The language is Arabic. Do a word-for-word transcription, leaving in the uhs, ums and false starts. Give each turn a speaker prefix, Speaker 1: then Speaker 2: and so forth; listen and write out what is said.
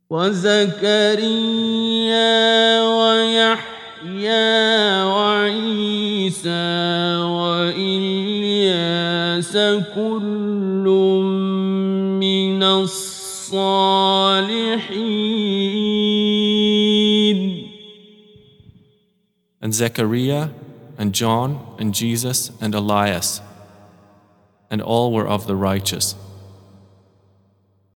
Speaker 1: وزكريا ويحيى وعيسى وإلياس كل من الصالحين.
Speaker 2: And Zechariah and John and Jesus and Elias, and all were of the righteous.